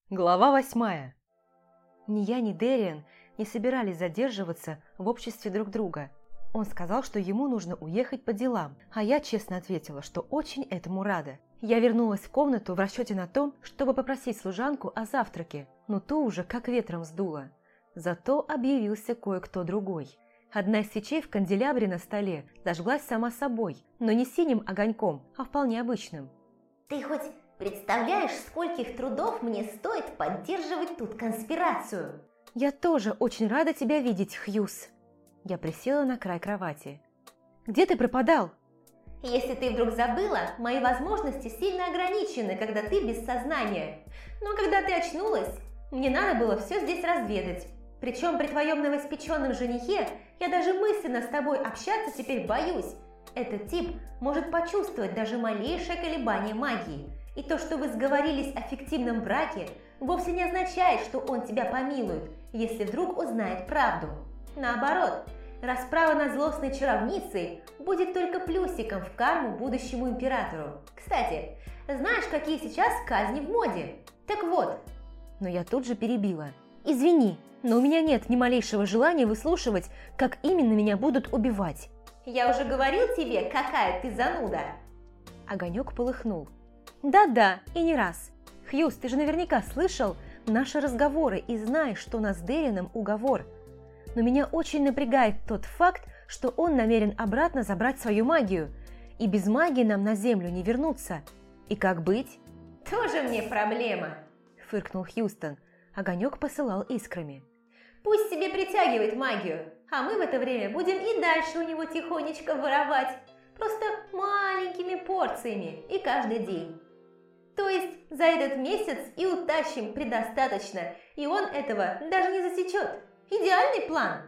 Глава 8. Ни я, ни Дэриан не собирались задерживаться в обществе друг друга. Он сказал, что ему нужно уехать по делам, а я честно ответила, что очень этому рада. Я вернулась в комнату в расчете на то, чтобы попросить служанку о завтраке, но ту уже как ветром сдуло. Зато объявился кое-кто другой. Одна из свечей в канделябре на столе зажглась сама собой, но не синим огоньком, а вполне обычным. Ты хоть представляешь, скольких трудов мне стоит поддерживать тут конспирацию? Я тоже очень рада тебя видеть, Хьюз. Я присела на край кровати. Где ты пропадал? Если ты вдруг забыла, мои возможности сильно ограничены, когда ты без сознания. Но когда ты очнулась, мне надо было все здесь разведать. Причем при твоем новоиспеченном женихе я даже мысленно с тобой общаться теперь боюсь. Этот тип может почувствовать даже малейшее колебание магии. И то, что вы сговорились о фиктивном браке, вовсе не означает, что он тебя помилует, если вдруг узнает правду. Наоборот, расправа над злостной чаровницей будет только плюсиком в карму будущему императору. Кстати, знаешь, какие сейчас казни в моде? Так вот. Но я тут же перебила. Извини, но у меня нет ни малейшего желания выслушивать, как именно меня будут убивать. Я уже говорил тебе, какая ты зануда. Огонек полыхнул. Да-да, и не раз. Хьюз, ты же наверняка слышал наши разговоры и знаешь, что у нас с Дэрианом уговор. Но меня очень напрягает тот факт, что он намерен обратно забрать свою магию. И без магии нам на землю не вернуться. И как быть? Тоже мне проблема, фыркнул Хьюстон. Огонек посылал искрами. Пусть себе притягивает магию, а мы в это время будем и дальше у него тихонечко воровать. Просто маленькими порциями и каждый день. То есть за этот месяц и утащим предостаточно, и он этого даже не засечет. Идеальный план.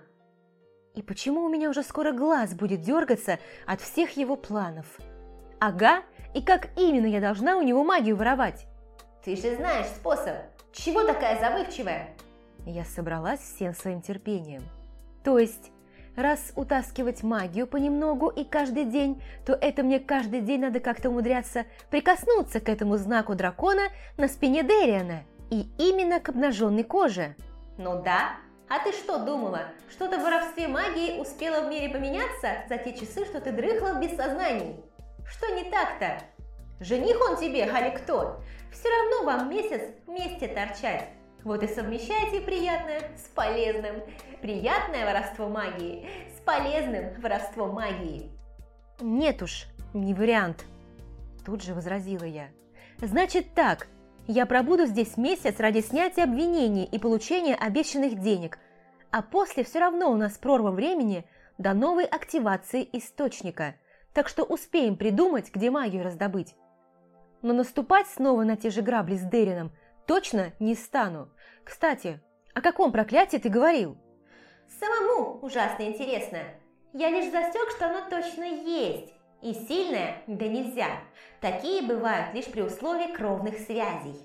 И почему у меня уже скоро глаз будет дергаться от всех его планов? Ага, и как именно я должна у него магию воровать? Ты же знаешь способ. Чего такая забывчивая? Я собралась всем своим терпением. То есть, раз утаскивать магию понемногу и каждый день, то это мне каждый день надо как-то умудряться прикоснуться к этому знаку дракона на спине Дэриана, и именно к обнаженной коже. Ну да. А ты что думала, что-то в воровстве магии успело в мире поменяться за те часы, что ты дрыхла без сознаний? Что не так-то? Жених он тебе, али кто? Все равно вам месяц вместе торчать. Вот и совмещайте приятное с полезным. Приятное воровство магии с полезным воровством магии. Нет уж, не вариант. Тут же возразила я. Значит так, я пробуду здесь месяц ради снятия обвинений и получения обещанных денег, а после все равно у нас прорва времени до новой активации источника, так что успеем придумать, где магию раздобыть. Но наступать снова на те же грабли с Дэрианом точно не стану. Кстати, о каком проклятии ты говорил? Самому ужасно интересно. Я лишь засек, что оно точно есть. И сильное, да нельзя. Такие бывают лишь при условии кровных связей.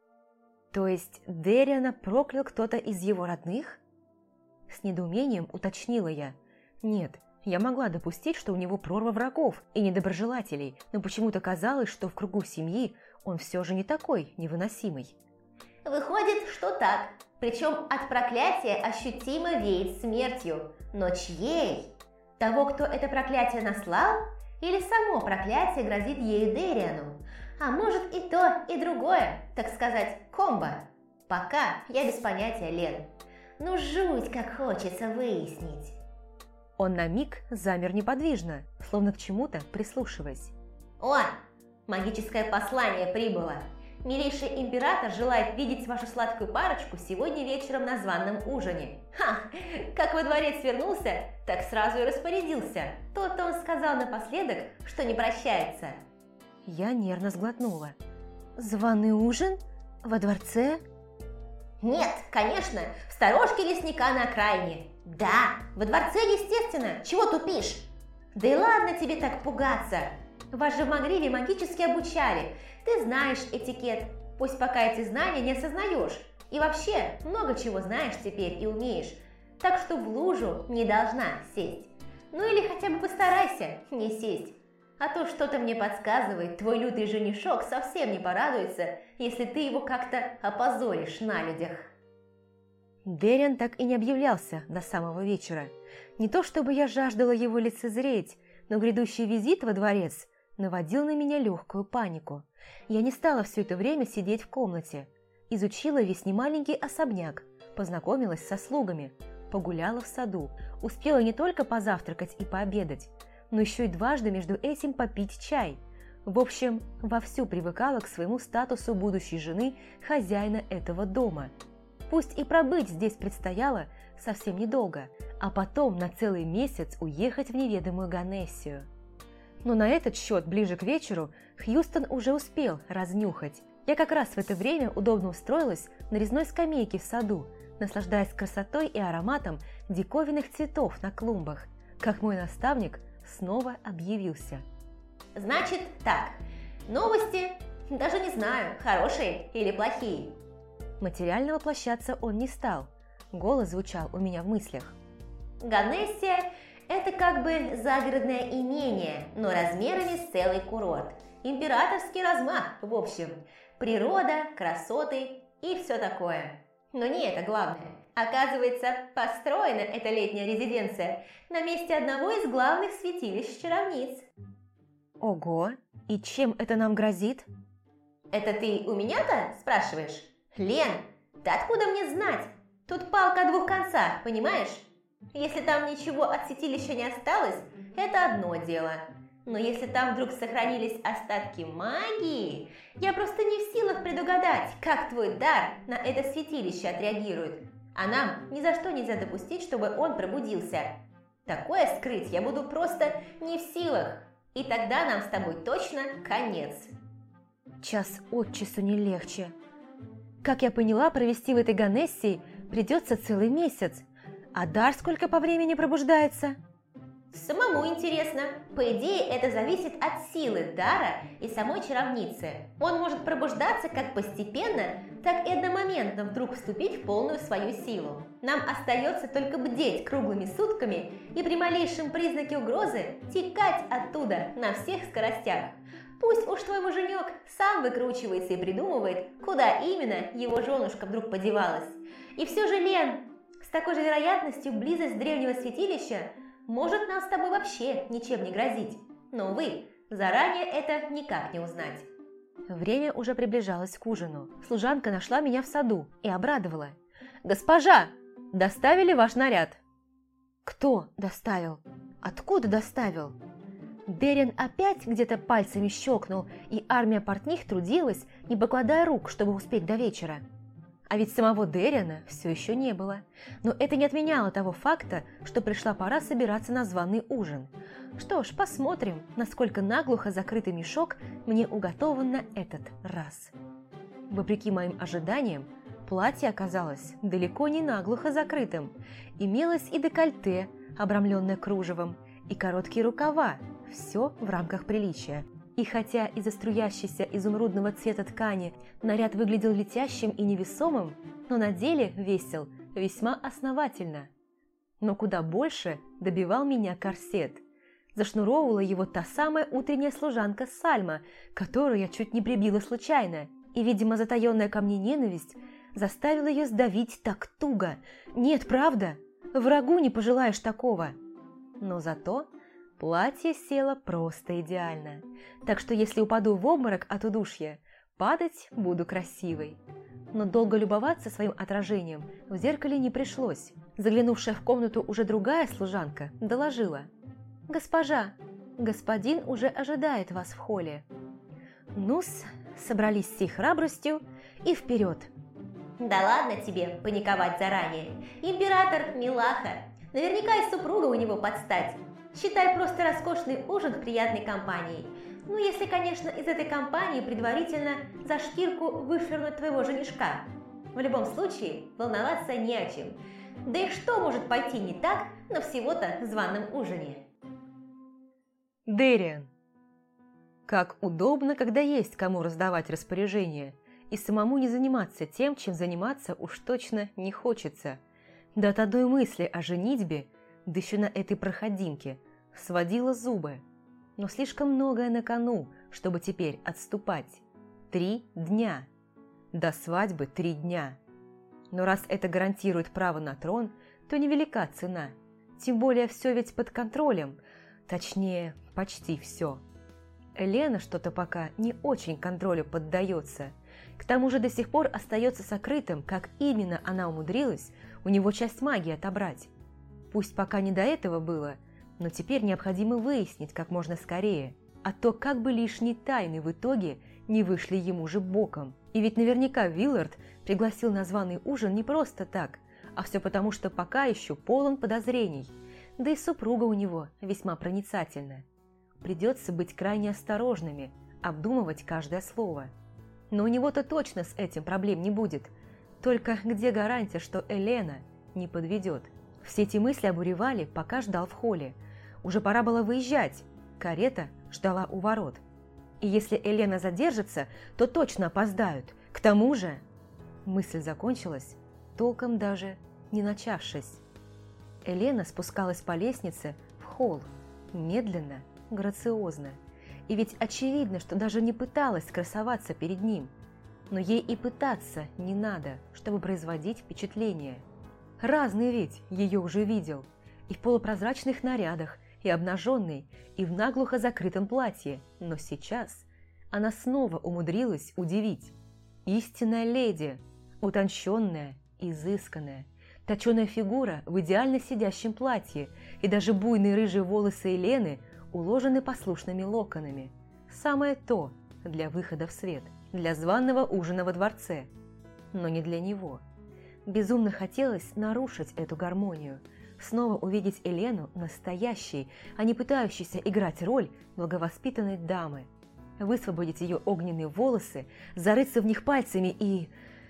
То есть Дэриана проклял кто-то из его родных? С недоумением уточнила я. Нет, я могла допустить, что у него прорва врагов и недоброжелателей, но почему-то казалось, что в кругу семьи он все же не такой невыносимый. Выходит, что так. Причем от проклятия ощутимо веет смертью. Но чьей? Того, кто это проклятие наслал? Или само проклятие грозит ею Дэриану? А может и то, и другое, так сказать, комбо. Пока я без понятия, Лен. Ну жуть, как хочется выяснить. Он на миг замер неподвижно, словно к чему-то прислушиваясь. О, магическое послание прибыло. Милейший император желает видеть вашу сладкую парочку сегодня вечером на званом ужине. Ха! Как во дворец вернулся, так сразу и распорядился. То-то он сказал напоследок, что не прощается. Я нервно сглотнула. Званый ужин? Во дворце? Нет, конечно, в сторожке лесника на окраине. Да, во дворце, естественно. Чего тупишь? Да и ладно тебе так пугаться. Вас же в Магриве магически обучали. Ты знаешь этикет. Пусть пока эти знания не осознаешь. И вообще, много чего знаешь теперь и умеешь. Так что в лужу не должна сесть. Ну или хотя бы постарайся не сесть. А то что-то мне подсказывает, твой лютый женишок совсем не порадуется, если ты его как-то опозоришь на людях. Дэриан так и не объявлялся до самого вечера. Не то чтобы я жаждала его лицезреть, но грядущий визит во дворец наводил на меня легкую панику. Я не стала все это время сидеть в комнате. Изучила весь немаленький особняк, познакомилась со слугами, погуляла в саду, успела не только позавтракать и пообедать, но еще и дважды между этим попить чай. В общем, вовсю привыкала к своему статусу будущей жены хозяина этого дома. Пусть и пробыть здесь предстояло совсем недолго, а потом на целый месяц уехать в неведомую Ганессию. Но на этот счет ближе к вечеру Хьюстон уже успел разнюхать. Я как раз в это время удобно устроилась на резной скамейке в саду, наслаждаясь красотой и ароматом диковинных цветов на клумбах, как мой наставник снова объявился. Значит так, новости, даже не знаю, хорошие или плохие. Материально воплощаться он не стал. Голос звучал у меня в мыслях. Ганессия – это как бы загородное имение, но размерами с целый курорт. Императорский размах, в общем. Природа, красоты и все такое. Но не это главное. Оказывается, построена эта летняя резиденция на месте одного из главных святилищ чаровниц. Ого! И чем это нам грозит? Это ты у меня-то спрашиваешь? Лен, да откуда мне знать? Тут палка о двух концах, понимаешь? Если там ничего от святилища не осталось, это одно дело. Но если там вдруг сохранились остатки магии, я просто не в силах предугадать, как твой дар на это святилище отреагирует. А нам ни за что нельзя допустить, чтобы он пробудился. Такое скрыть я буду просто не в силах. И тогда нам с тобой точно конец. Час от часу не легче. Как я поняла, провести в этой Ганессии придется целый месяц. А дар сколько по времени пробуждается? Самому интересно. По идее, это зависит от силы дара и самой чаровницы. Он может пробуждаться как постепенно, так и одномоментно вдруг вступить в полную свою силу. Нам остается только бдеть круглыми сутками и при малейшем признаке угрозы текать оттуда на всех скоростях. Пусть уж твой муженек сам выкручивается и придумывает, куда именно его женушка вдруг подевалась. И все же, Лен, с такой же вероятностью близость древнего святилища может нам с тобой вообще ничем не грозить. Но, увы, заранее это никак не узнать. Время уже приближалось к ужину. Служанка нашла меня в саду и обрадовала. «Госпожа, доставили ваш наряд?» «Кто доставил? Откуда доставил?» Дэриан опять где-то пальцами щелкнул, и армия портних трудилась, не покладая рук, чтобы успеть до вечера. А ведь самого Дэриана все еще не было. Но это не отменяло того факта, что пришла пора собираться на званый ужин. Что ж, посмотрим, насколько наглухо закрытый мешок мне уготован на этот раз. Вопреки моим ожиданиям, платье оказалось далеко не наглухо закрытым. Имелось и декольте, обрамленное кружевом, и короткие рукава. Все в рамках приличия. И хотя из-за струящейся изумрудного цвета ткани наряд выглядел летящим и невесомым, но на деле весил весьма основательно. Но куда больше добивал меня корсет. Зашнуровывала его та самая утренняя служанка Сальма, которую я чуть не прибила случайно, и, видимо, затаенная ко мне ненависть заставила ее сдавить так туго. Нет, правда, врагу не пожелаешь такого. Но зато платье село просто идеально, так что если упаду в обморок от удушья, падать буду красивой. Но долго любоваться своим отражением в зеркале не пришлось. Заглянувшая в комнату уже другая служанка доложила. «Госпожа, господин уже ожидает вас в холле». Ну-с, собрались всей храбростью и вперед. Да ладно тебе паниковать заранее. Император милаха. Наверняка и супруга у него подстать. Считай просто роскошный ужин в приятной компании. Ну, если, конечно, из этой компании предварительно за шкирку вышвырнуть твоего женишка. В любом случае, волноваться не о чем. Да и что может пойти не так на всего-то званом ужине? Дэриан. Как удобно, когда есть кому раздавать распоряжения, и самому не заниматься тем, чем заниматься уж точно не хочется. Да от одной мысли о женитьбе, да еще на этой проходимке, сводила зубы. Но слишком многое на кону, чтобы теперь отступать. 3 дня. До свадьбы 3 дня. Но раз это гарантирует право на трон, то невелика цена. Тем более все ведь под контролем. Точнее, почти все. Элена что-то пока не очень контролю поддается. К тому же до сих пор остается сокрытым, как именно она умудрилась у него часть магии отобрать. Пусть пока не до этого было, но теперь необходимо выяснить как можно скорее, а то как бы лишние тайны в итоге не вышли ему же боком. И ведь наверняка Виллард пригласил на званый ужин не просто так, а все потому, что пока еще полон подозрений, да и супруга у него весьма проницательна. Придется быть крайне осторожными, обдумывать каждое слово. Но у него-то точно с этим проблем не будет. Только где гарантия, что Елена не подведет? Все эти мысли обуревали, пока ждал в холле. Уже пора было выезжать. Карета ждала у ворот. И если Елена задержится, то точно опоздают. К тому же... Мысль закончилась, толком даже не начавшись. Елена спускалась по лестнице в холл. Медленно, грациозно. И ведь очевидно, что даже не пыталась красоваться перед ним. Но ей и пытаться не надо, чтобы производить впечатление. Разный ведь ее уже видел. И в полупрозрачных нарядах, и обнаженной, и в наглухо закрытом платье. Но сейчас она снова умудрилась удивить. Истинная леди, утонченная, изысканная, точеная фигура в идеально сидящем платье, и даже буйные рыжие волосы Елены уложены послушными локонами. Самое то для выхода в свет, для званого ужина во дворце. Но не для него. Безумно хотелось нарушить эту гармонию, снова увидеть Елену настоящей, а не пытающейся играть роль благовоспитанной дамы, высвободить ее огненные волосы, зарыться в них пальцами и...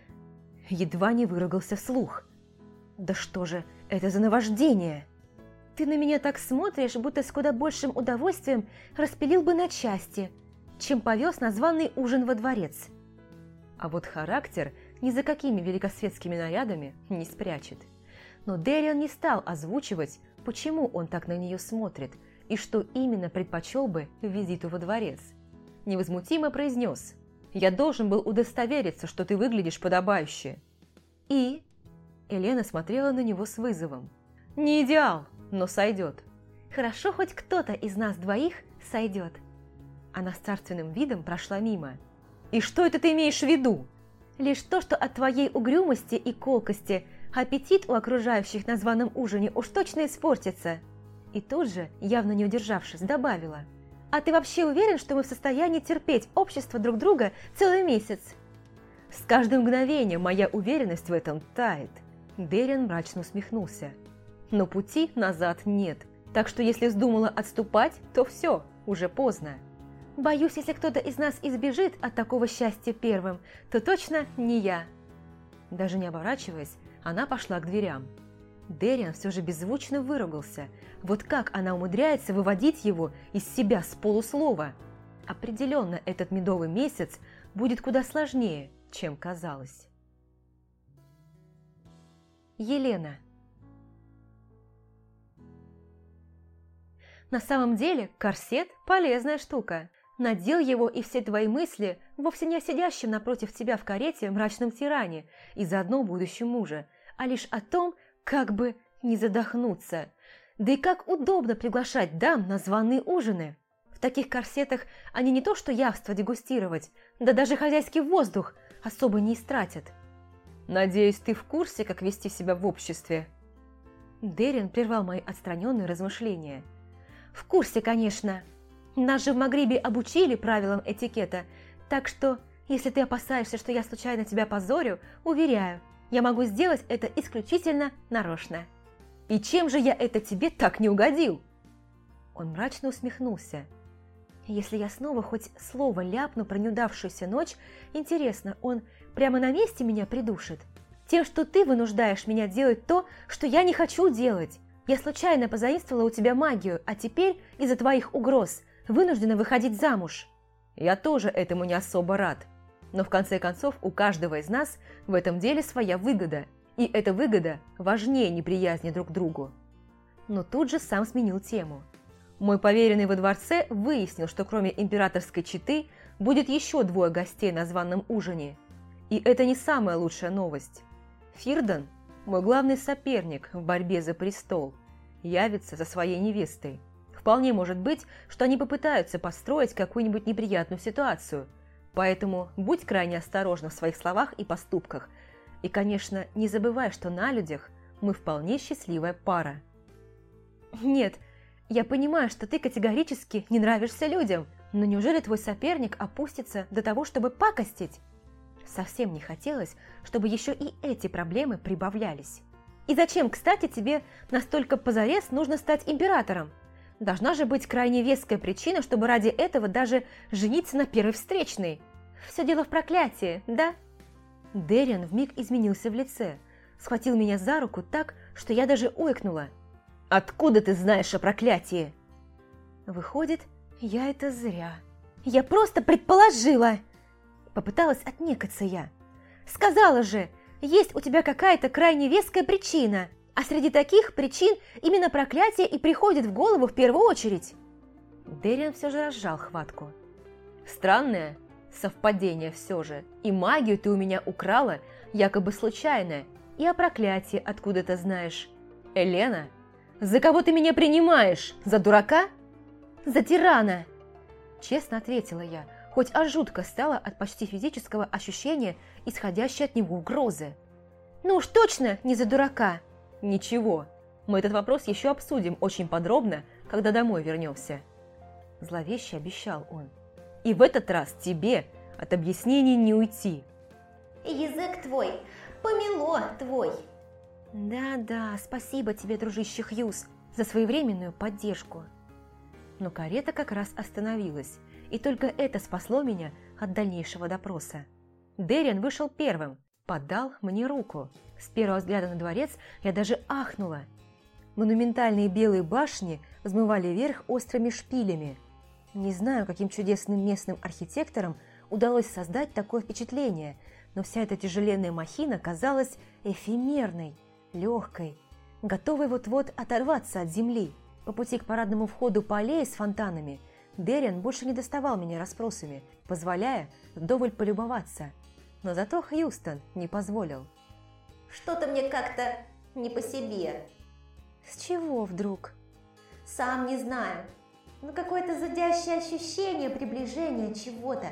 Едва не выругался вслух. «Да что же это за наваждение?» «Ты на меня так смотришь, будто с куда большим удовольствием распилил бы на части, чем повез на званый ужин во дворец». А вот характер ни за какими великосветскими нарядами не спрячет. Но Дэриан не стал озвучивать, почему он так на нее смотрит и что именно предпочел бы визиту во дворец. Невозмутимо произнес: «Я должен был удостовериться, что ты выглядишь подобающе». «И?» Елена смотрела на него с вызовом. «Не идеал, но сойдет». «Хорошо, хоть кто-то из нас двоих сойдет». Она с царственным видом прошла мимо. «И что это ты имеешь в виду?» «Лишь то, что от твоей угрюмости и колкости аппетит у окружающих на званом ужине уж точно испортится». И тут же, явно не удержавшись, добавила: «А ты вообще уверен, что мы в состоянии терпеть общество друг друга целый месяц?» «С каждым мгновением моя уверенность в этом тает». Дэриан мрачно усмехнулся. «Но пути назад нет, так что если вздумала отступать, то все, уже поздно». «Боюсь, если кто-то из нас избежит от такого счастья первым, то точно не я». Даже не оборачиваясь, она пошла к дверям. Дэриан все же беззвучно выругался. Вот как она умудряется выводить его из себя с полуслова? Определенно, этот медовый месяц будет куда сложнее, чем казалось. Елена. На самом деле корсет – полезная штука. Надел его, и все твои мысли вовсе не о сидящем напротив тебя в карете мрачном тиране и заодно будущем муже, а лишь о том, как бы не задохнуться. Да и как удобно приглашать дам на званые ужины. В таких корсетах они не то что явство дегустировать, да даже хозяйский воздух особо не истратят. «Надеюсь, ты в курсе, как вести себя в обществе?» Дэриан прервал мои отстраненные размышления. «В курсе, конечно. Нас же в Магрибе обучили правилам этикета, так что, если ты опасаешься, что я случайно тебя позорю, уверяю, я могу сделать это исключительно нарочно». «И чем же я это тебе так не угодил?» Он мрачно усмехнулся. «Если я снова хоть слово ляпну про неудавшуюся ночь, интересно, он прямо на месте меня придушит? Тем, что ты вынуждаешь меня делать то, что я не хочу делать. Я случайно позаимствовала у тебя магию, а теперь из-за твоих угроз вынуждена выходить замуж». «Я тоже этому не особо рад. Но в конце концов у каждого из нас в этом деле своя выгода, и эта выгода важнее неприязни друг к другу». Но тут же сам сменил тему. Мой поверенный во дворце выяснил, что кроме императорской четы будет еще 2 гостей на званом ужине. И это не самая лучшая новость. Фирдан, мой главный соперник в борьбе за престол, явится со своей невестой. Вполне может быть, что они попытаются построить какую-нибудь неприятную ситуацию, поэтому будь крайне осторожна в своих словах и поступках. И, конечно, не забывай, что на людях мы вполне счастливая пара. Нет, я понимаю, что ты категорически не нравишься людям, но неужели твой соперник опустится до того, чтобы пакостить? Совсем не хотелось, чтобы еще и эти проблемы прибавлялись. И зачем, кстати, тебе настолько позарез нужно стать императором? Должна же быть крайне веская причина, чтобы ради этого даже жениться на первой встречной. Все дело в проклятии, да? Дэриан вмиг изменился в лице, схватил меня за руку так, что я даже ойкнула. «Откуда ты знаешь о проклятии?» Выходит, я это зря. Я просто предположила. Попыталась отнекаться я. Сказала же, есть у тебя какая-то крайне веская причина, а среди таких причин именно проклятие и приходит в голову в первую очередь. Дэриан все же разжал хватку. Странное совпадение все же. И магию ты у меня украла, якобы случайно, и о проклятии откуда-то знаешь. Элена, за кого ты меня принимаешь? За дурака? За тирана! Честно ответила я, хоть аж жутко стало от почти физического ощущения, исходящей от него угрозы. Ну уж точно не за дурака. Ничего, мы этот вопрос еще обсудим очень подробно, когда домой вернемся. Зловеще обещал он. И в этот раз тебе от объяснений не уйти. Язык твой, помело твой. Да-да, спасибо тебе, дружище Хьюз, за своевременную поддержку. Но карета как раз остановилась, и только это спасло меня от дальнейшего допроса. Дэриан вышел первым, подал мне руку. С первого взгляда на дворец я даже ахнула. Монументальные белые башни взмывали вверх острыми шпилями. Не знаю, каким чудесным местным архитекторам удалось создать такое впечатление, но вся эта тяжеленная махина казалась эфемерной, легкой, готовой вот-вот оторваться от земли. По пути к парадному входу по аллее с фонтанами Дэриан больше не доставал меня расспросами, позволяя вдоволь полюбоваться. Но зато Хьюстон не позволил. Что-то мне как-то не по себе. С чего вдруг? Сам не знаю, но какое-то зудящее ощущение приближения чего-то.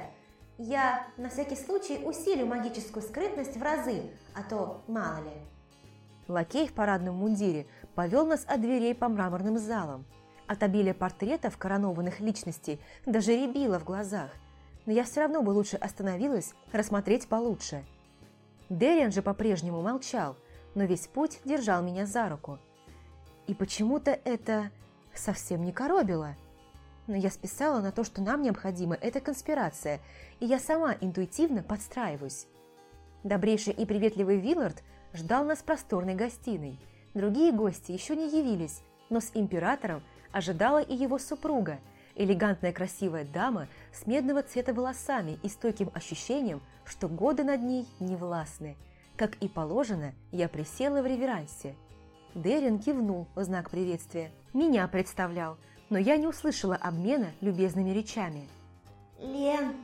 Я на всякий случай усилю магическую скрытность в разы, а то мало ли. Лакей в парадном мундире повел нас от дверей по мраморным залам. От обилия портретов коронованных личностей даже рябило в глазах, но я все равно бы лучше остановилась рассмотреть получше. Дэриан же по-прежнему молчал, но весь путь держал меня за руку. И почему-то это совсем не коробило. Но я списала на то, что нам необходима эта конспирация, и я сама интуитивно подстраиваюсь. Добрейший и приветливый Виллард ждал нас в просторной гостиной. Другие гости еще не явились, но с императором ожидала и его супруга, элегантная красивая дама с медного цвета волосами и стойким ощущением, что годы над ней не властны. Как и положено, я присела в реверансе. Дэриан кивнул в знак приветствия. Меня представлял, но я не услышала обмена любезными речами. Лен,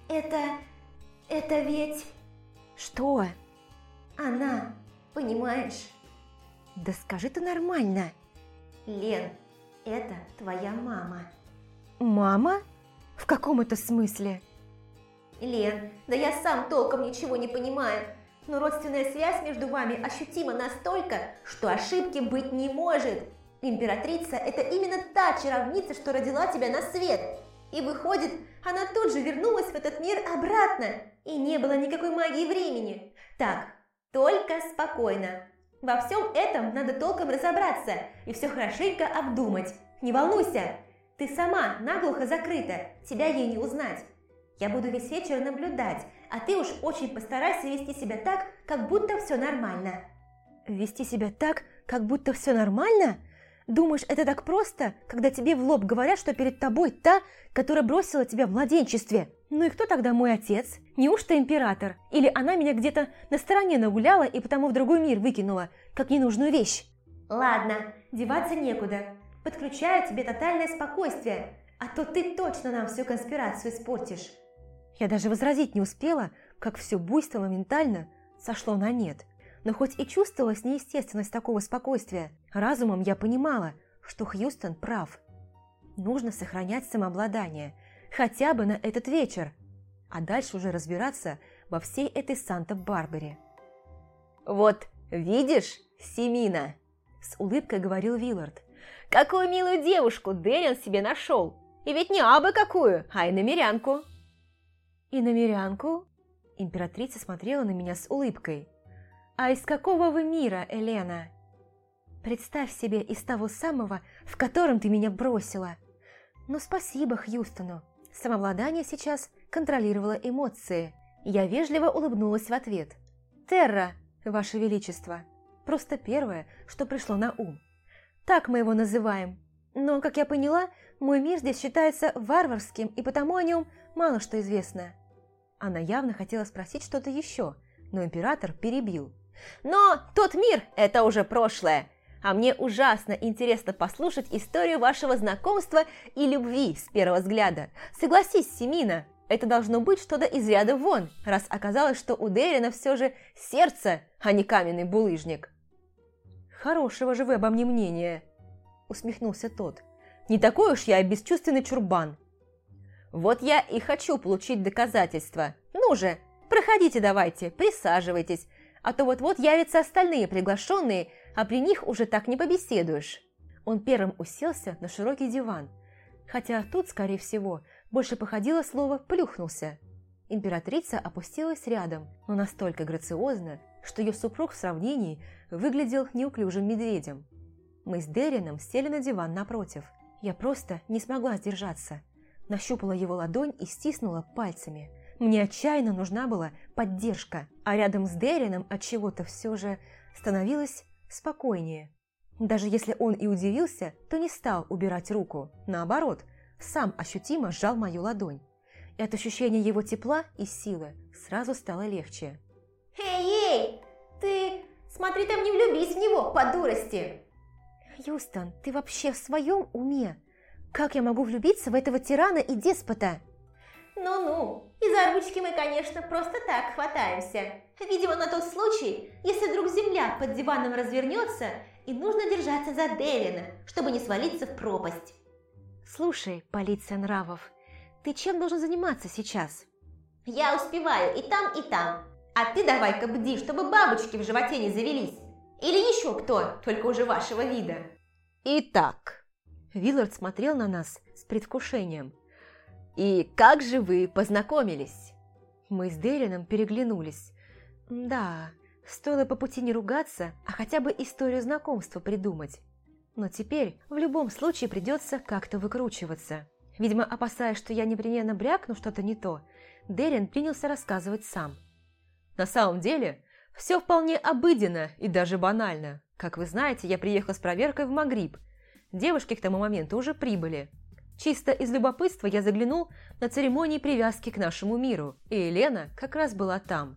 это ведь... Что? Она, понимаешь? Да скажи ты нормально. Лен, это твоя мама. Мама? В каком это смысле? Лен, да я сам толком ничего не понимаю, но родственная связь между вами ощутима настолько, что ошибки быть не может. Императрица – это именно та чаровница, что родила тебя на свет. И выходит, она тут же вернулась в этот мир обратно, и не было никакой магии времени. Так, только спокойно. Во всем этом надо толком разобраться и все хорошенько обдумать. Не волнуйся, ты сама наглухо закрыта, тебя ей не узнать. Я буду весь вечер наблюдать, а ты уж очень постарайся вести себя так, как будто все нормально. Вести себя так, как будто все нормально? Думаешь, это так просто, когда тебе в лоб говорят, что перед тобой та, которая бросила тебя в младенчестве? Ну и кто тогда мой отец? Неужто император? Или она меня где-то на стороне нагуляла и потому в другой мир выкинула, как ненужную вещь? Ладно, деваться некуда. Подключаю тебе тотальное спокойствие, а то ты точно нам всю конспирацию испортишь. Я даже возразить не успела, как все буйство моментально сошло на нет. Но хоть и чувствовалась неестественность такого спокойствия, разумом я понимала, что Хьюстон прав. Нужно сохранять самообладание, хотя бы на этот вечер, а дальше уже разбираться во всей этой Санта-Барбаре. «Вот видишь, Семина!» – с улыбкой говорил Виллард. «Какую милую девушку Дэриан себе нашел! И ведь не абы какую, а иномерянку!» «Иномерянку?» – императрица смотрела на меня с улыбкой. «А из какого вы мира, Элена?» «Представь себе, из того самого, в котором ты меня бросила!» «Ну, спасибо Хьюстону!» Самообладание сейчас контролировало эмоции. Я вежливо улыбнулась в ответ. «Терра, Ваше Величество!» Просто первое, что пришло на ум. Так мы его называем. Но, как я поняла, мой мир здесь считается варварским, и потому о нем мало что известно. Она явно хотела спросить что-то еще, но император перебил. «Но тот мир – это уже прошлое, а мне ужасно интересно послушать историю вашего знакомства и любви с первого взгляда. Согласись, Семина, это должно быть что-то из ряда вон, раз оказалось, что у Дэриана все же сердце, а не каменный булыжник». «Хорошего же вы обо мне мнения», – усмехнулся тот. «Не такой уж я и бесчувственный чурбан». «Вот я и хочу получить доказательства. Ну же, проходите давайте, присаживайтесь, а то вот-вот явятся остальные приглашенные, а при них уже так не побеседуешь». Он первым уселся на широкий диван, хотя тут, скорее всего, больше походило слово «плюхнулся». Императрица опустилась рядом, но настолько грациозно, что ее супруг в сравнении выглядел неуклюжим медведем. Мы с Дэрианом сели на диван напротив. Я просто не смогла сдержаться. Нащупала его ладонь и стиснула пальцами. Мне отчаянно нужна была поддержка, а рядом с Дэрианом от чего-то все же становилось спокойнее. Даже если он и удивился, то не стал убирать руку. Наоборот, сам ощутимо сжал мою ладонь. И от ощущения его тепла и силы сразу стало легче. Эй, ты смотри там не влюбись в него по дурости. «Хьюстон, ты вообще в своем уме? Как я могу влюбиться в этого тирана и деспота?» Ну-ну, и за ручки мы, конечно, просто так хватаемся. Видимо, на тот случай, если вдруг земля под диваном развернется, и нужно держаться за Дэриана, чтобы не свалиться в пропасть. «Слушай, полиция нравов, ты чем должен заниматься сейчас?» «Я успеваю и там, и там. А ты давай-ка бди, чтобы бабочки в животе не завелись. Или еще кто, только уже вашего вида». «Итак», Виллард смотрел на нас с предвкушением. «И как же вы познакомились?» Мы с Дэрианом переглянулись. Да, стоило по пути не ругаться, а хотя бы историю знакомства придумать. Но теперь в любом случае придется как-то выкручиваться. Видимо, опасаясь, что я непременно брякну что-то не то, Дэриан принялся рассказывать сам. «На самом деле, все вполне обыденно и даже банально. Как вы знаете, я приехала с проверкой в Магриб. Девушки к тому моменту уже прибыли. Чисто из любопытства я заглянул на церемонии привязки к нашему миру, и Елена как раз была там».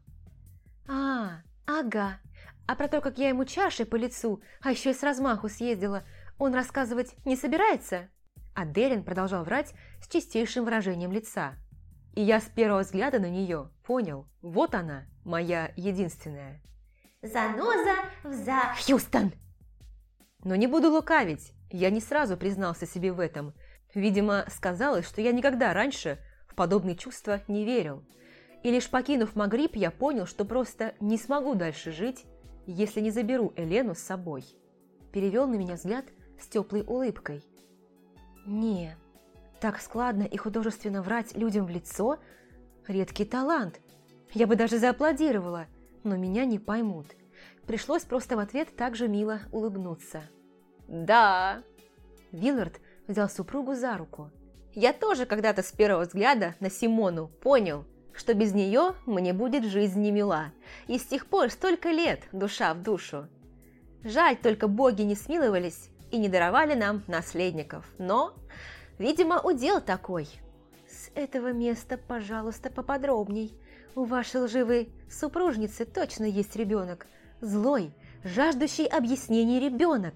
Ага. А про то, как я ему чашей по лицу, а еще и с размаху съездила, он рассказывать не собирается?» А Дэриан продолжал врать с чистейшим выражением лица. И я с первого взгляда на нее понял, вот она, моя единственная. «Заноза Хьюстон!» Но не буду лукавить, я не сразу признался себе в этом. Видимо, сказалось, что я никогда раньше в подобные чувства не верил. И лишь покинув Магриб, я понял, что просто не смогу дальше жить, если не заберу Елену с собой. Перевел на меня взгляд с теплой улыбкой. «Не, так складно и художественно врать людям в лицо – редкий талант. Я бы даже зааплодировала, но меня не поймут. Пришлось просто в ответ так же мило улыбнуться». «Да». Виллард взял супругу за руку. «Я тоже когда-то с первого взгляда на Симону понял, что без нее мне будет жизнь не мила. И с тех пор столько лет душа в душу. Жаль, только боги не смиловались и не даровали нам наследников. Но, видимо, удел такой». «С этого места, пожалуйста, поподробней. У вашей лживой супружницы точно есть ребенок. Злой, жаждущий объяснений ребенок.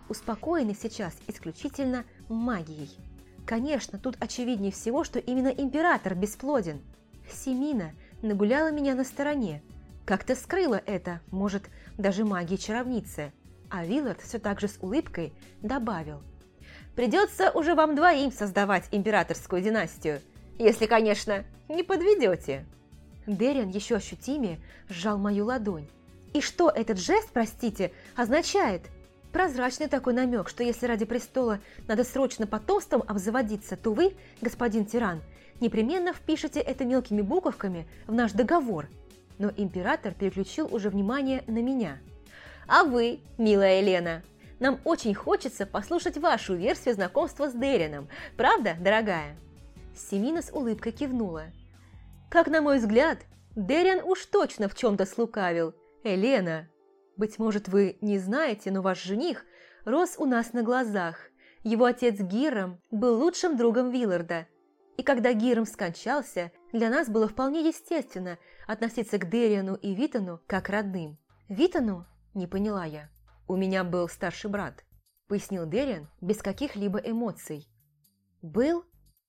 успокоенный сейчас исключительно магией. Конечно, тут очевиднее всего, что именно император бесплоден. Семина нагуляла меня на стороне, как-то скрыла это, может, даже магией чаровницы. А Виллард все так же с улыбкой добавил: «Придется уже вам двоим создавать императорскую династию, если, конечно, не подведете». Дерриан еще ощутимее сжал мою ладонь. И что этот жест, простите, означает? Прозрачный такой намек, что если ради престола надо срочно потомством обзаводиться, то вы, господин тиран, непременно впишете это мелкими буковками в наш договор. Но император переключил уже внимание на меня. А вы, милая Елена, нам очень хочется послушать вашу версию знакомства с Деррианом, правда, дорогая? Семина с улыбкой кивнула. Как на мой взгляд, Дерриан уж точно в чем-то слукавил. Елена, быть может, вы не знаете, но ваш жених рос у нас на глазах. Его отец Гирам был лучшим другом Вилларда. И когда Гирам скончался, для нас было вполне естественно относиться к Дерриану и Витану как родным. Витану? Не поняла я. У меня был старший брат, пояснил Дерриан без каких-либо эмоций. Был?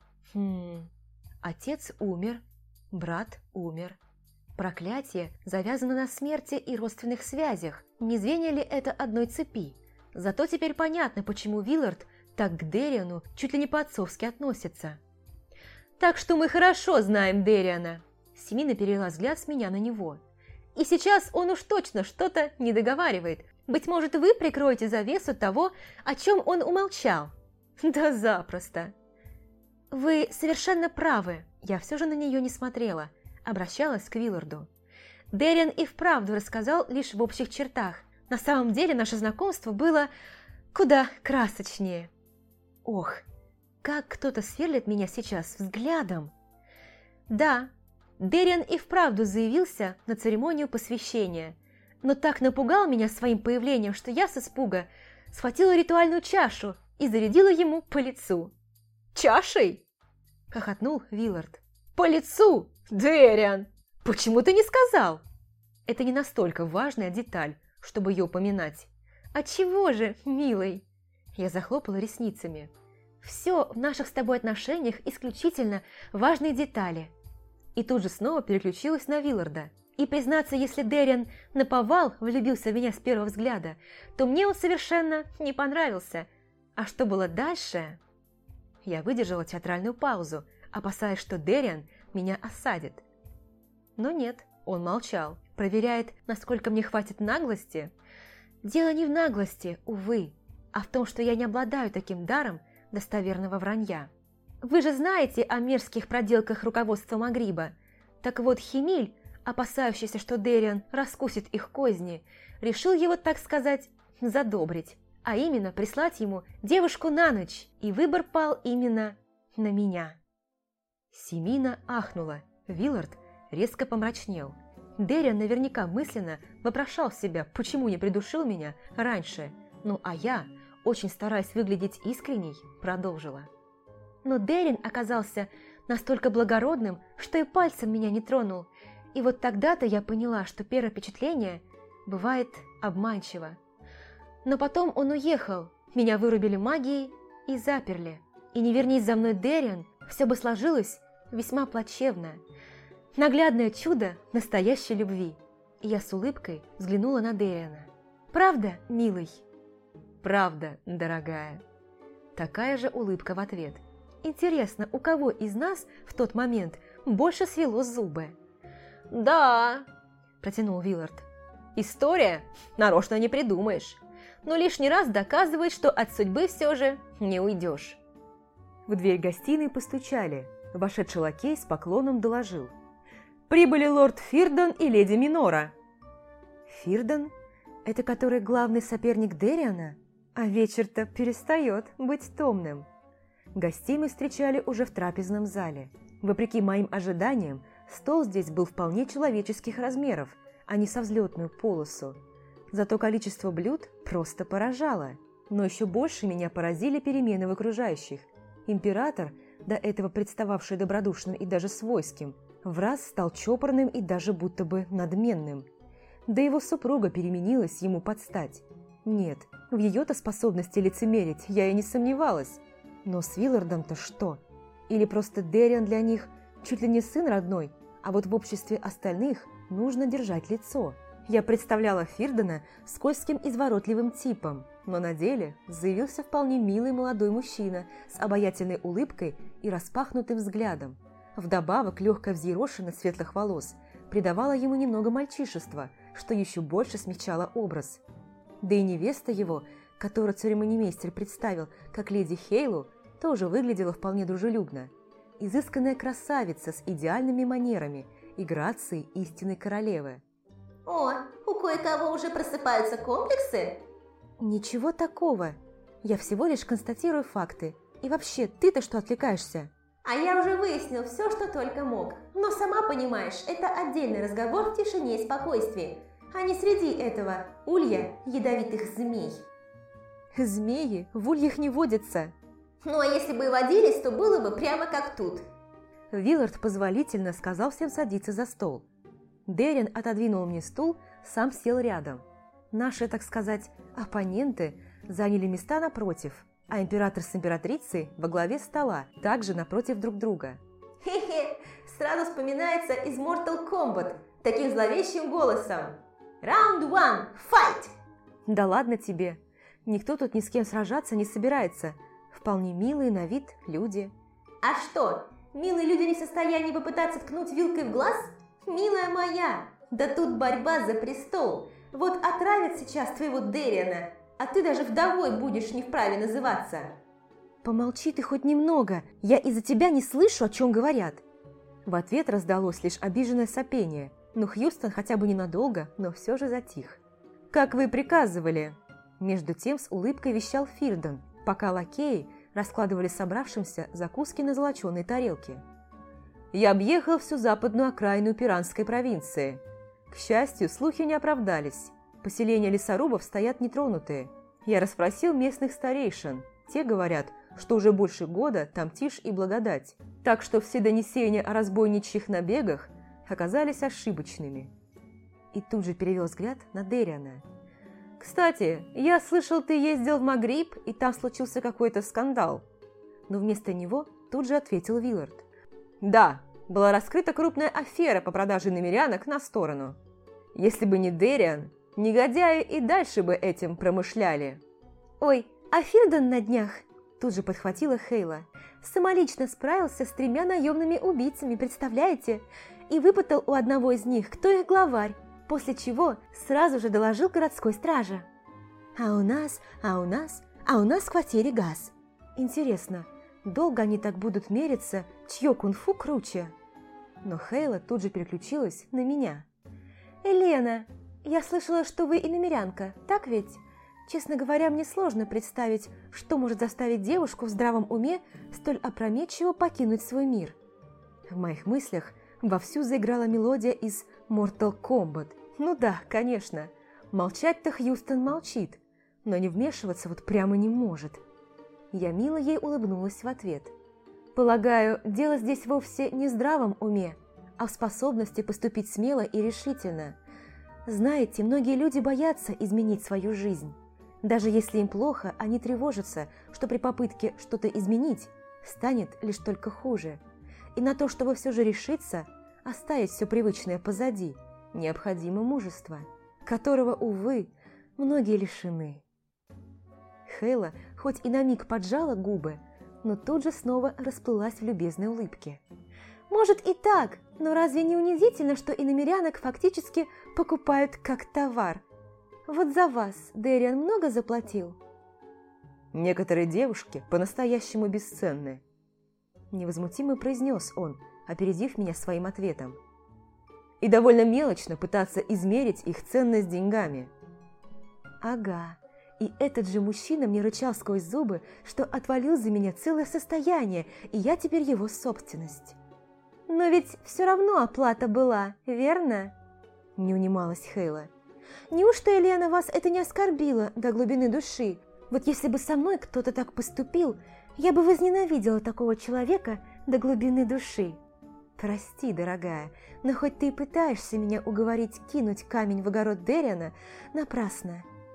Отец умер, брат умер. Проклятие завязано на смерти и родственных связях. Не звенья ли это одной цепи? Зато теперь понятно, почему Виллард так к Дерриану чуть ли не по-отцовски относится. Так что мы хорошо знаем Дерриана. Семина перевела взгляд с меня на него. И сейчас он уж точно что-то не договаривает. Быть может, вы прикроете завесу того, о чем он умолчал? Да запросто. Вы совершенно правы. Я все же на нее не смотрела. Обращалась к Вилларду. Дерриан и вправду рассказал лишь в общих чертах. На самом деле наше знакомство было куда красочнее. Ох, как кто-то сверлит меня сейчас взглядом. Да, Дерриан и вправду заявился на церемонию посвящения, но так напугал меня своим появлением, что я с испуга схватила ритуальную чашу и зарядила ему по лицу. «Чашей?» – хохотнул Виллард. «По лицу? Дерриан! Почему ты не сказал?» Это не настолько важная деталь, чтобы ее упоминать. «Отчего же, милый?» Я захлопала ресницами. «Все в наших с тобой отношениях исключительно важные детали». И тут же снова переключилась на Вилларда. И признаться, если Дерриан наповал влюбился в меня с первого взгляда, то мне он совершенно не понравился. А что было дальше? Я выдержала театральную паузу, опасаясь, что Дерриан меня осадит. Но нет, он молчал, проверяет, насколько мне хватит наглости. Дело не в наглости, увы, а в том, что я не обладаю таким даром достоверного вранья. Вы же знаете о мерзких проделках руководства Магриба. Так вот, Хемиль, опасающийся, что Дерриан раскусит их козни, решил его, так сказать, задобрить, а именно прислать ему девушку на ночь, и выбор пал именно на меня. Семина ахнула, Виллард резко помрачнел. Дерриан наверняка мысленно вопрошал себя, почему не придушил меня раньше, ну а я, очень стараясь выглядеть искренней, продолжила. Но Дерриан оказался настолько благородным, что и пальцем меня не тронул, и вот тогда-то я поняла, что первое впечатление бывает обманчиво. Но потом он уехал, меня вырубили магией и заперли. И не вернись за мной Дерриан, все бы сложилось весьма плачевно. Наглядное чудо настоящей любви. И я с улыбкой взглянула на Дерриана. «Правда, милый?» «Правда, дорогая». Такая же улыбка в ответ. Интересно, у кого из нас в тот момент больше свело зубы? «Да», – протянул Виллард. «История нарочно не придумаешь, но лишний раз доказывает, что от судьбы все же не уйдешь». В дверь гостиной постучали. Вошедший лакей с поклоном доложил: «Прибыли лорд Фирдан и леди Минора». «Фирдан? Это который главный соперник Дерриана? А вечер-то перестает быть томным». Гостей мы встречали уже в трапезном зале. Вопреки моим ожиданиям, стол здесь был вполне человеческих размеров, а не со взлетную полосу. Зато количество блюд просто поражало. Но еще больше меня поразили перемены в окружающих. Император, до этого представавший добродушным и даже свойским, враз стал чопорным и даже будто бы надменным. Да его супруга переменилась ему под стать. Нет, в ее-то способности лицемерить я и не сомневалась. Но с Виллардом-то что? Или просто Дэриан для них чуть ли не сын родной, а вот в обществе остальных нужно держать лицо. Я представляла Фирдена скользким изворотливым типом, но на деле заявился вполне милый молодой мужчина с обаятельной улыбкой и распахнутым взглядом. Вдобавок легкая взъерошенность светлых волос придавала ему немного мальчишества, что еще больше смягчало образ. Да и невеста его, которую церемонимейстер представил как леди Хейлу, тоже выглядела вполне дружелюбно. Изысканная красавица с идеальными манерами и грацией истинной королевы. О, у кое-кого уже просыпаются комплексы? Ничего такого. Я всего лишь констатирую факты. И вообще, ты-то что отвлекаешься? А я уже выяснил все, что только мог. Но сама понимаешь, это отдельный разговор в тишине и спокойствии, а не среди этого улья ядовитых змей. Змеи в ульях не водятся. Ну а если бы и водились, то было бы прямо как тут. Виллард позволительно сказал всем садиться за стол. Дэриан отодвинул мне стул, сам сел рядом. Наши, так сказать, оппоненты заняли места напротив, а император с императрицей во главе стола, также напротив друг друга. Хе-хе, сразу вспоминается из Mortal Kombat таким зловещим голосом. Раунд 1, fight! Да ладно тебе, никто тут ни с кем сражаться не собирается. Вполне милые на вид люди. А что, милые люди не в состоянии попытаться ткнуть вилкой в глаз? Милая моя, да тут борьба за престол. Вот отравят сейчас твоего Дэриана, а ты даже вдовой будешь не вправе называться. Помолчи ты хоть немного, я из-за тебя не слышу, о чем говорят. В ответ раздалось лишь обиженное сопение, но Хьюстон хотя бы ненадолго, но все же затих. «Как вы приказывали!» Между тем с улыбкой вещал Фирден, пока лакеи раскладывали собравшимся закуски на золоченой тарелке. «Я объехал всю западную окраину Пиранской провинции. К счастью, слухи не оправдались. Поселения лесорубов стоят нетронутые. Я расспросил местных старейшин. Те говорят, что уже больше года там тишь и благодать. Так что все донесения о разбойничьих набегах оказались ошибочными». И тут же перевел взгляд на Дэриана. «Кстати, я слышал, ты ездил в Магриб, и там случился какой-то скандал». Но вместо него тут же ответил Виллард. «Да, была раскрыта крупная афера по продаже намерянок на сторону. Если бы не Дэриан, негодяи и дальше бы этим промышляли». «Ой, а Фирден на днях», тут же подхватила Хейла, «самолично справился с 3 наемными убийцами, представляете? И выпытал у одного из них, кто их главарь, после чего сразу же доложил городской страже. А у нас в квартире газ. Интересно, долго они так будут мериться, чье кунг-фу круче?» Но Хейла тут же переключилась на меня. «Елена, я слышала, что вы иномерянка, так ведь? Честно говоря, мне сложно представить, что может заставить девушку в здравом уме столь опрометчиво покинуть свой мир». В моих мыслях вовсю заиграла мелодия из Mortal Kombat. Ну да, конечно, молчать-то Хьюстон молчит, но не вмешиваться вот прямо не может. Я мило ей улыбнулась в ответ. «Полагаю, дело здесь вовсе не в здравом уме, а в способности поступить смело и решительно. Знаете, многие люди боятся изменить свою жизнь. Даже если им плохо, они тревожатся, что при попытке что-то изменить станет лишь только хуже. И на то, чтобы все же решиться, оставить все привычное позади, необходимо мужество, которого, увы, многие лишены». Хейла хоть и на миг поджала губы, но тут же снова расплылась в любезной улыбке. «Может и так, но разве не унизительно, что иномерянок фактически покупают как товар? Вот за вас Дэриан много заплатил?» «Некоторые девушки по-настоящему бесценны», – невозмутимо произнес он, опередив меня своим ответом. «И довольно мелочно пытаться измерить их ценность деньгами». «Ага, и этот же мужчина мне рычал сквозь зубы, что отвалил за меня целое состояние, и я теперь его собственность». «Но ведь все равно оплата была, верно?» – не унималась Хейла. «Неужто, Елена, вас это не оскорбило до глубины души? Вот если бы со мной кто-то так поступил, я бы возненавидела такого человека до глубины души. Прости, дорогая, но хоть ты и пытаешься меня уговорить кинуть камень в огород Дэриана, напрасно.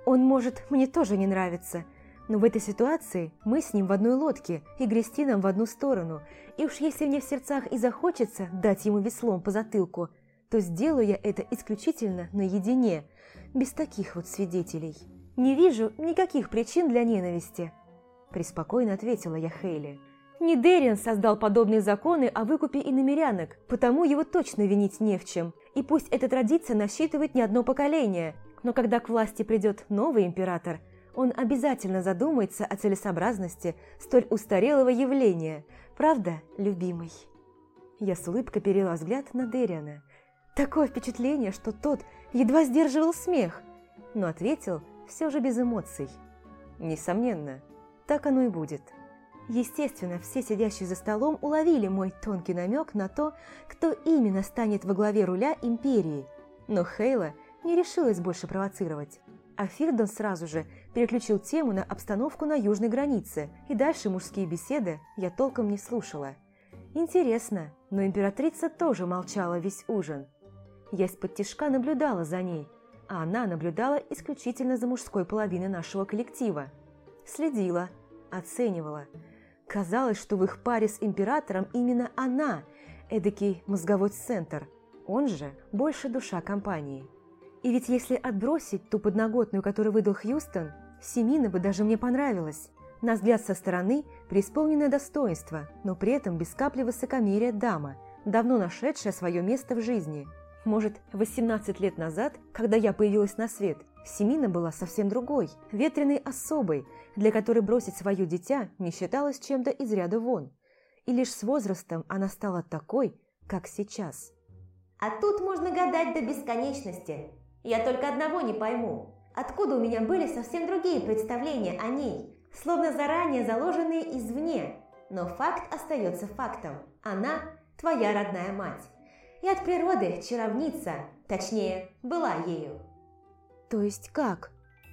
Он, может, мне тоже не нравится, но в этой ситуации мы с ним в одной лодке и грести нам в одну сторону, и уж если мне в сердцах и захочется дать ему веслом по затылку, то сделаю я это исключительно наедине, без таких вот свидетелей. Не вижу никаких причин для ненависти, преспокойно ответила я Хейли. Не Дэриан создал подобные законы о выкупе иномерянок, потому его точно винить не в чем. И пусть эта традиция насчитывает не одно поколение, но когда к власти придет новый император, он обязательно задумается о целесообразности столь устарелого явления. Правда, любимый? Я с улыбкой перевела взгляд на Дэриана. Такое впечатление, что тот едва сдерживал смех, но ответил все же без эмоций. Несомненно, так оно и будет. Естественно, все сидящие за столом уловили мой тонкий намек на то, кто именно станет во главе руля империи, но Хейла не решилась больше провоцировать. А Фирдон сразу же переключил тему на обстановку на южной границе, и дальше мужские беседы я толком не слушала. Интересно, но императрица тоже молчала весь ужин. Я из-под тишка наблюдала за ней, а она наблюдала исключительно за мужской половиной нашего коллектива. Следила, оценивала. Казалось, что в их паре с императором именно она, эдакий мозговой центр, он же больше душа компании. И ведь если отбросить ту подноготную, которую выдал Хьюстон, Семина бы даже мне понравилась. На взгляд со стороны преисполненное достоинство, но при этом без капли высокомерия дама, давно нашедшая свое место в жизни. Может, 18 лет назад, когда я появилась на свет, Семина была совсем другой, ветреной особой, для которой бросить свое дитя не считалось чем-то из ряда вон. И лишь с возрастом она стала такой, как сейчас. А тут можно гадать до бесконечности. Я только одного не пойму. Откуда у меня были совсем другие представления о ней, словно заранее заложенные извне. Но факт остается фактом. Она твоя родная мать. И от природы чаровница, точнее, была ею. То есть как?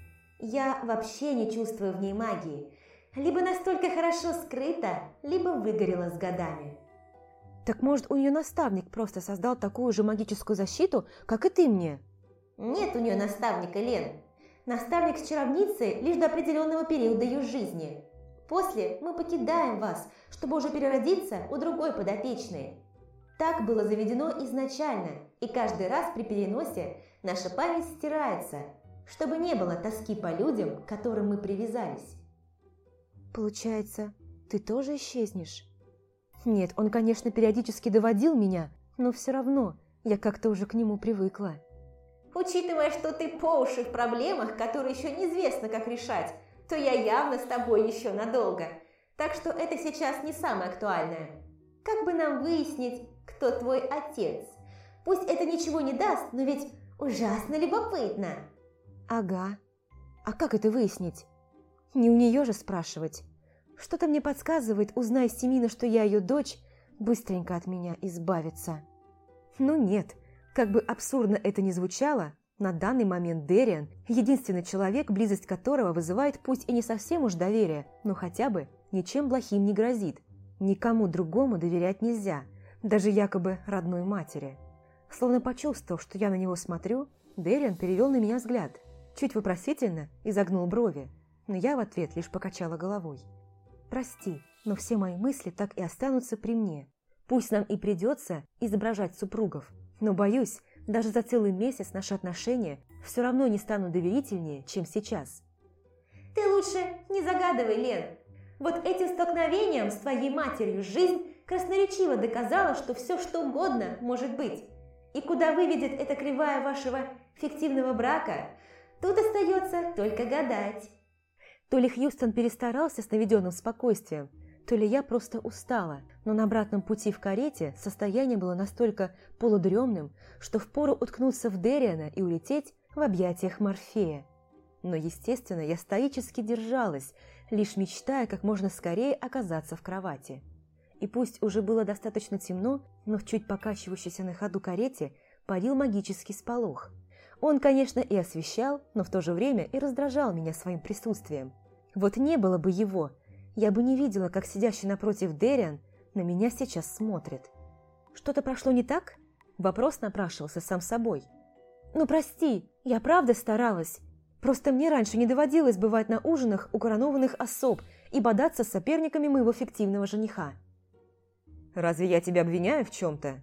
Я вообще не чувствую в ней магии. Либо настолько хорошо скрыта, либо выгорела с годами. Так может, у нее наставник просто создал такую же магическую защиту, как и ты мне? Нет у нее наставника, Лен. Наставник с чаровницей лишь до определенного периода ее жизни. После мы покидаем вас, чтобы уже переродиться у другой подопечной. Так было заведено изначально, и каждый раз при переносе наша память стирается, чтобы не было тоски по людям, к которым мы привязались. Получается, ты тоже исчезнешь? Нет, он, конечно, периодически доводил меня, но все равно я как-то уже к нему привыкла. Учитывая, что ты по уши в проблемах, которые еще неизвестно, как решать, то я явно с тобой еще надолго. Так что это сейчас не самое актуальное. Как бы нам выяснить, кто твой отец? Пусть это ничего не даст, но ведь ужасно любопытно. Ага. А как это выяснить? Не у нее же спрашивать. Что-то мне подсказывает, узнай Семина, что я ее дочь, быстренько от меня избавится. Ну нет, как бы абсурдно это ни звучало, на данный момент Дэриан – единственный человек, близость которого вызывает пусть и не совсем уж доверие, но хотя бы ничем плохим не грозит. Никому другому доверять нельзя, даже якобы родной матери. Словно почувствовав, что я на него смотрю, Дэриан перевел на меня взгляд, чуть вопросительно изогнул брови, но я в ответ лишь покачала головой. «Прости, но все мои мысли так и останутся при мне. Пусть нам и придется изображать супругов, но, боюсь, даже за целый месяц наши отношения все равно не станут доверительнее, чем сейчас». Ты лучше не загадывай, Лен. Вот этим столкновением с твоей матерью жизнь красноречиво доказала, что все что угодно может быть. И куда выведет эта кривая вашего фиктивного брака, тут остается только гадать. То ли Хьюстон перестарался с наведенным спокойствием, то ли я просто устала, но на обратном пути в карете состояние было настолько полудремным, что впору уткнуться в Дэриана и улететь в объятиях Морфея. Но, естественно, я стоически держалась, лишь мечтая как можно скорее оказаться в кровати. И пусть уже было достаточно темно, но в чуть покачивающейся на ходу карете парил магический сполох. Он, конечно, и освещал, но в то же время и раздражал меня своим присутствием. Вот не было бы его, я бы не видела, как сидящий напротив Дэриан на меня сейчас смотрит. Что-то прошло не так? Вопрос напрашивался сам собой. «Ну прости, я правда старалась. Просто мне раньше не доводилось бывать на ужинах у коронованных особ и бодаться с соперниками моего фиктивного жениха. «Разве я тебя обвиняю в чем-то?»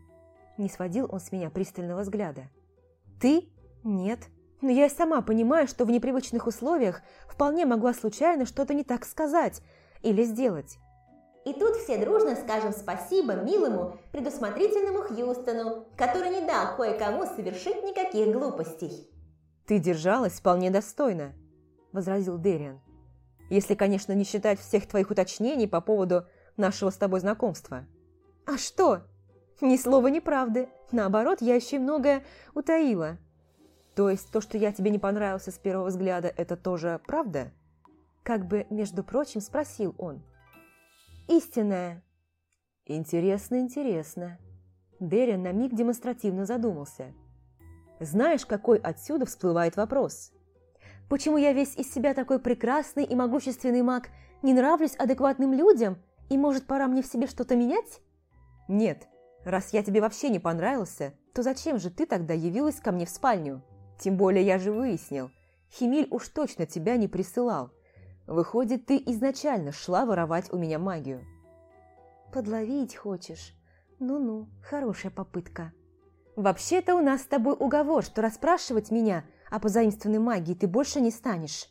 Не сводил он с меня пристального взгляда. «Ты? Нет. Но я и сама понимаю, что в непривычных условиях вполне могла случайно что-то не так сказать или сделать». И тут все дружно скажем спасибо милому, предусмотрительному Хьюстону, который не дал кое-кому совершить никаких глупостей. «Ты держалась вполне достойно», – возразил Дэриан. «Если, конечно, не считать всех твоих уточнений по поводу нашего с тобой знакомства». «А что? Ни слова неправды. Наоборот, я еще и многое утаила». «То есть то, что я тебе не понравился с первого взгляда, это тоже правда?» Как бы, между прочим, спросил он. «Истинная». «Интересно, интересно». Дэриан на миг демонстративно задумался. «Знаешь, какой отсюда всплывает вопрос? Почему я весь из себя такой прекрасный и могущественный маг, не нравлюсь адекватным людям, и, может, пора мне в себе что-то менять?» «Нет, раз я тебе вообще не понравился, то зачем же ты тогда явилась ко мне в спальню? Тем более я же выяснил, Химиль уж точно тебя не присылал. Выходит, ты изначально шла воровать у меня магию». «Подловить хочешь? Ну-ну, хорошая попытка». «Вообще-то у нас с тобой уговор, что расспрашивать меня о позаимствованной магии ты больше не станешь».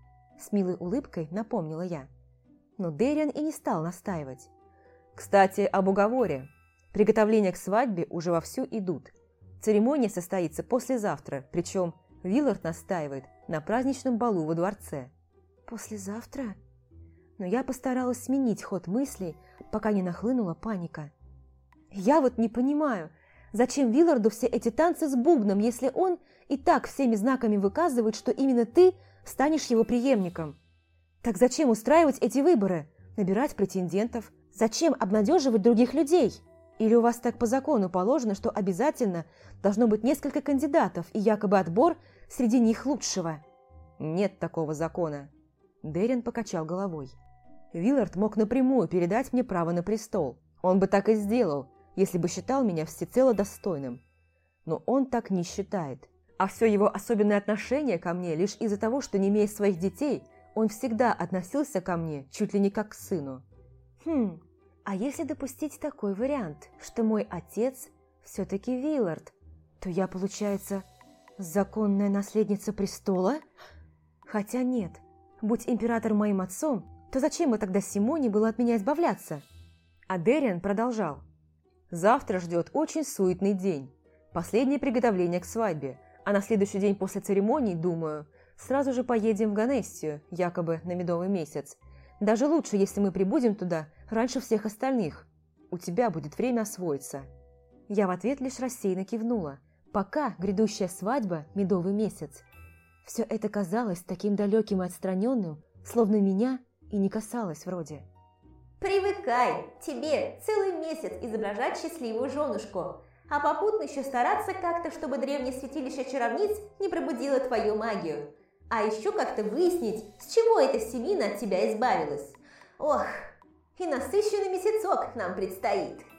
С милой улыбкой напомнила я. Но Дэриан и не стал настаивать. «Кстати, об уговоре. Приготовления к свадьбе уже вовсю идут. Церемония состоится послезавтра, причем Виллард настаивает на праздничном балу во дворце». «Послезавтра?» Но я постаралась сменить ход мыслей, пока не нахлынула паника. «Я вот не понимаю, зачем Вилларду все эти танцы с бубном, если он и так всеми знаками выказывает, что именно ты станешь его преемником? Так зачем устраивать эти выборы, набирать претендентов? Зачем обнадеживать других людей? Или у вас так по закону положено, что обязательно должно быть несколько кандидатов и якобы отбор среди них лучшего?» «Нет такого закона». Дэриан покачал головой. «Виллард мог напрямую передать мне право на престол. Он бы так и сделал, если бы считал меня всецело достойным. Но он так не считает. А все его особенное отношение ко мне лишь из-за того, что, не имея своих детей, он всегда относился ко мне чуть ли не как к сыну». А если допустить такой вариант, что мой отец все-таки Виллард, то я, получается, законная наследница престола? Хотя нет, будь император моим отцом, то зачем бы тогда Симоне было от меня избавляться? А Дэриан продолжал. «Завтра ждет очень суетный день. Последнее приготовление к свадьбе. А на следующий день после церемонии, думаю, сразу же поедем в Ганестию, якобы на медовый месяц. Даже лучше, если мы прибудем туда раньше всех остальных. У тебя будет время освоиться». Я в ответ лишь рассеянно кивнула. Пока грядущая свадьба – медовый месяц. Все это казалось таким далеким и отстраненным, словно меня и не касалось вроде. Привыкай, тебе целый месяц изображать счастливую женушку, а попутно еще стараться как-то, чтобы древнее святилище чаровниц не пробудило твою магию. А еще как-то выяснить, с чего эта Семина от тебя избавилась. Ох, и насыщенный месяцок нам предстоит.